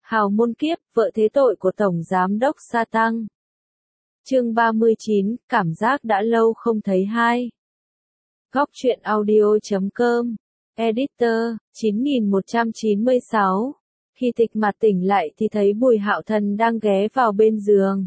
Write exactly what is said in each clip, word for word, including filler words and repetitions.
Hào môn kiếp, vợ thế tội của Tổng Giám đốc Sa Tăng. Chương ba mươi chín, cảm giác đã lâu không thấy hai. Góc truyện audio chấm com. Editor, chín nghìn một trăm chín mươi sáu. Khi Tịch Mạt tỉnh lại thì thấy Bùi Hạo Thần đang ghé vào bên giường.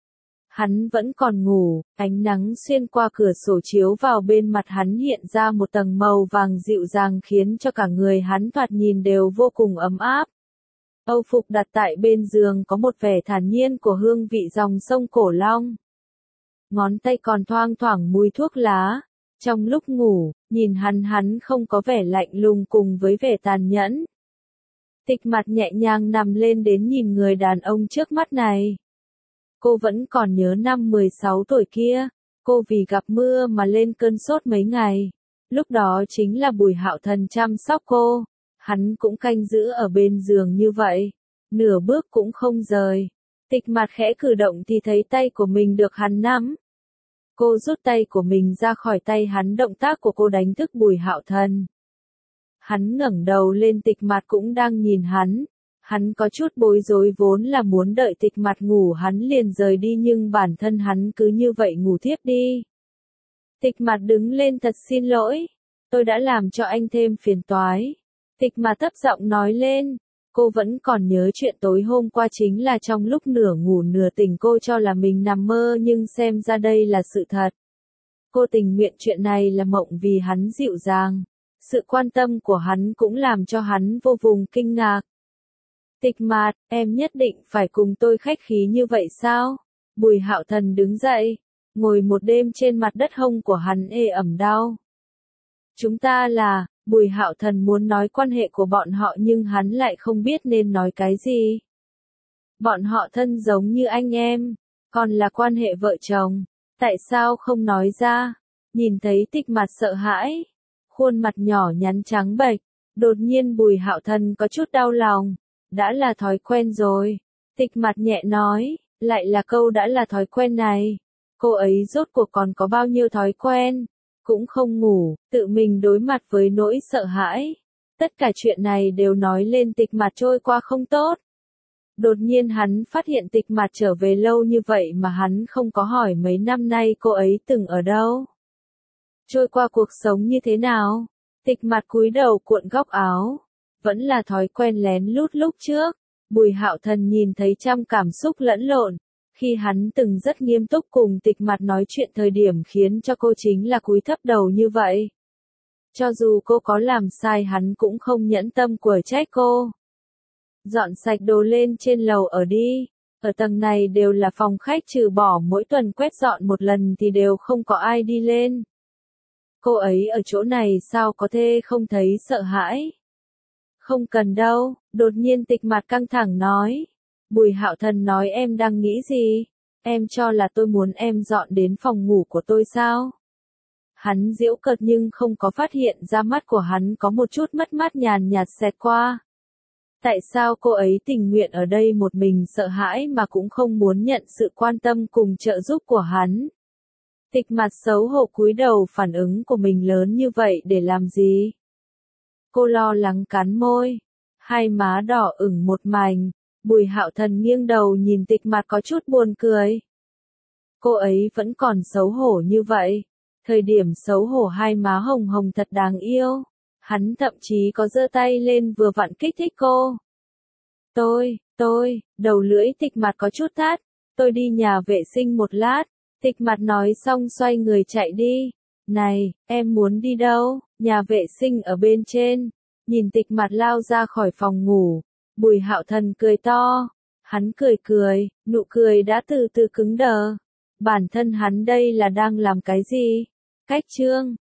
Hắn vẫn còn ngủ, ánh nắng xuyên qua cửa sổ chiếu vào bên mặt hắn hiện ra một tầng màu vàng dịu dàng khiến cho cả người hắn thoạt nhìn đều vô cùng ấm áp. Âu phục đặt tại bên giường có một vẻ thản nhiên của hương vị dòng sông Cổ Long. Ngón tay còn thoang thoảng mùi thuốc lá. Trong lúc ngủ, nhìn hắn hắn không có vẻ lạnh lùng cùng với vẻ tàn nhẫn. Tịch Mạt nhẹ nhàng nằm lên đến nhìn người đàn ông trước mắt này. Cô vẫn còn nhớ năm mười sáu tuổi kia, cô vì gặp mưa mà lên cơn sốt mấy ngày. Lúc đó chính là Bùi Hạo Thần chăm sóc cô. Hắn cũng canh giữ ở bên giường như vậy, nửa bước cũng không rời. Tịch Mạt khẽ cử động thì thấy tay của mình được hắn nắm. Cô rút tay của mình ra khỏi tay hắn, động tác của cô đánh thức Bùi Hạo Thần. Hắn ngẩng đầu lên, Tịch Mạt cũng đang nhìn hắn. Hắn có chút bối rối, vốn là muốn đợi Tịch Mạt ngủ hắn liền rời đi nhưng bản thân hắn cứ như vậy ngủ thiếp đi. Tịch Mạt đứng lên, thật xin lỗi, tôi đã làm cho anh thêm phiền toái. Tịch Mạt thấp giọng nói lên, cô vẫn còn nhớ chuyện tối hôm qua, chính là trong lúc nửa ngủ nửa tỉnh cô cho là mình nằm mơ nhưng xem ra đây là sự thật. Cô tình nguyện chuyện này là mộng vì hắn dịu dàng. Sự quan tâm của hắn cũng làm cho hắn vô cùng kinh ngạc. Tịch Mạt, em nhất định phải cùng tôi khách khí như vậy sao? Bùi Hạo Thần đứng dậy, ngồi một đêm trên mặt đất, hông của hắn ê ẩm đau. Chúng ta là, Bùi Hạo Thần muốn nói quan hệ của bọn họ nhưng hắn lại không biết nên nói cái gì. Bọn họ thân giống như anh em, còn là quan hệ vợ chồng, tại sao không nói ra? Nhìn thấy Tịch Mạt sợ hãi, khuôn mặt nhỏ nhắn trắng bệch, đột nhiên Bùi Hạo Thần có chút đau lòng. Đã là thói quen rồi. Tịch Mạt nhẹ nói, lại là câu đã là thói quen này. Cô ấy rốt cuộc còn có bao nhiêu thói quen? Cũng không ngủ, tự mình đối mặt với nỗi sợ hãi. Tất cả chuyện này đều nói lên Tịch Mạt trôi qua không tốt. Đột nhiên hắn phát hiện Tịch Mạt trở về lâu như vậy mà hắn không có hỏi mấy năm nay cô ấy từng ở đâu. Trôi qua cuộc sống như thế nào? Tịch Mạt cúi đầu cuộn góc áo. Vẫn là thói quen lén lút lúc trước. Bùi Hạo Thần nhìn thấy trăm cảm xúc lẫn lộn. Khi hắn từng rất nghiêm túc cùng Tịch Mạt nói chuyện, thời điểm khiến cho cô chính là cúi thấp đầu như vậy. Cho dù cô có làm sai hắn cũng không nhẫn tâm quở trách cô. Dọn sạch đồ lên trên lầu ở đi. Ở tầng này đều là phòng khách, trừ bỏ mỗi tuần quét dọn một lần thì đều không có ai đi lên. Cô ấy ở chỗ này sao có thể không thấy sợ hãi? Không cần đâu, đột nhiên Tịch Mạt căng thẳng nói. Bùi Hạo Thần nói, em đang nghĩ gì? Em cho là tôi muốn em dọn đến phòng ngủ của tôi sao? Hắn giễu cợt nhưng không có phát hiện ra mắt của hắn có một chút mất mát nhàn nhạt xẹt qua. Tại sao cô ấy tình nguyện ở đây một mình, sợ hãi mà cũng không muốn nhận sự quan tâm cùng trợ giúp của hắn? Tịch Mạt xấu hổ cúi đầu, phản ứng của mình lớn như vậy để làm gì? Cô lo lắng cắn môi, hai má đỏ ửng một mảnh. Bùi Hạo Thần nghiêng đầu nhìn Tịch Mạt có chút buồn cười. Cô ấy vẫn còn xấu hổ như vậy. Thời điểm xấu hổ hai má hồng hồng thật đáng yêu. Hắn thậm chí có giơ tay lên vừa vặn kích thích cô. Tôi, tôi, đầu lưỡi Tịch Mạt có chút thắt. Tôi đi nhà vệ sinh một lát. Tịch Mạt nói xong xoay người chạy đi. Này, em muốn đi đâu? Nhà vệ sinh ở bên trên. Nhìn Tịch Mạt lao ra khỏi phòng ngủ. Bùi Hạo Thần cười to. Hắn cười cười, nụ cười đã từ từ cứng đờ. Bản thân hắn đây là đang làm cái gì? Cách chương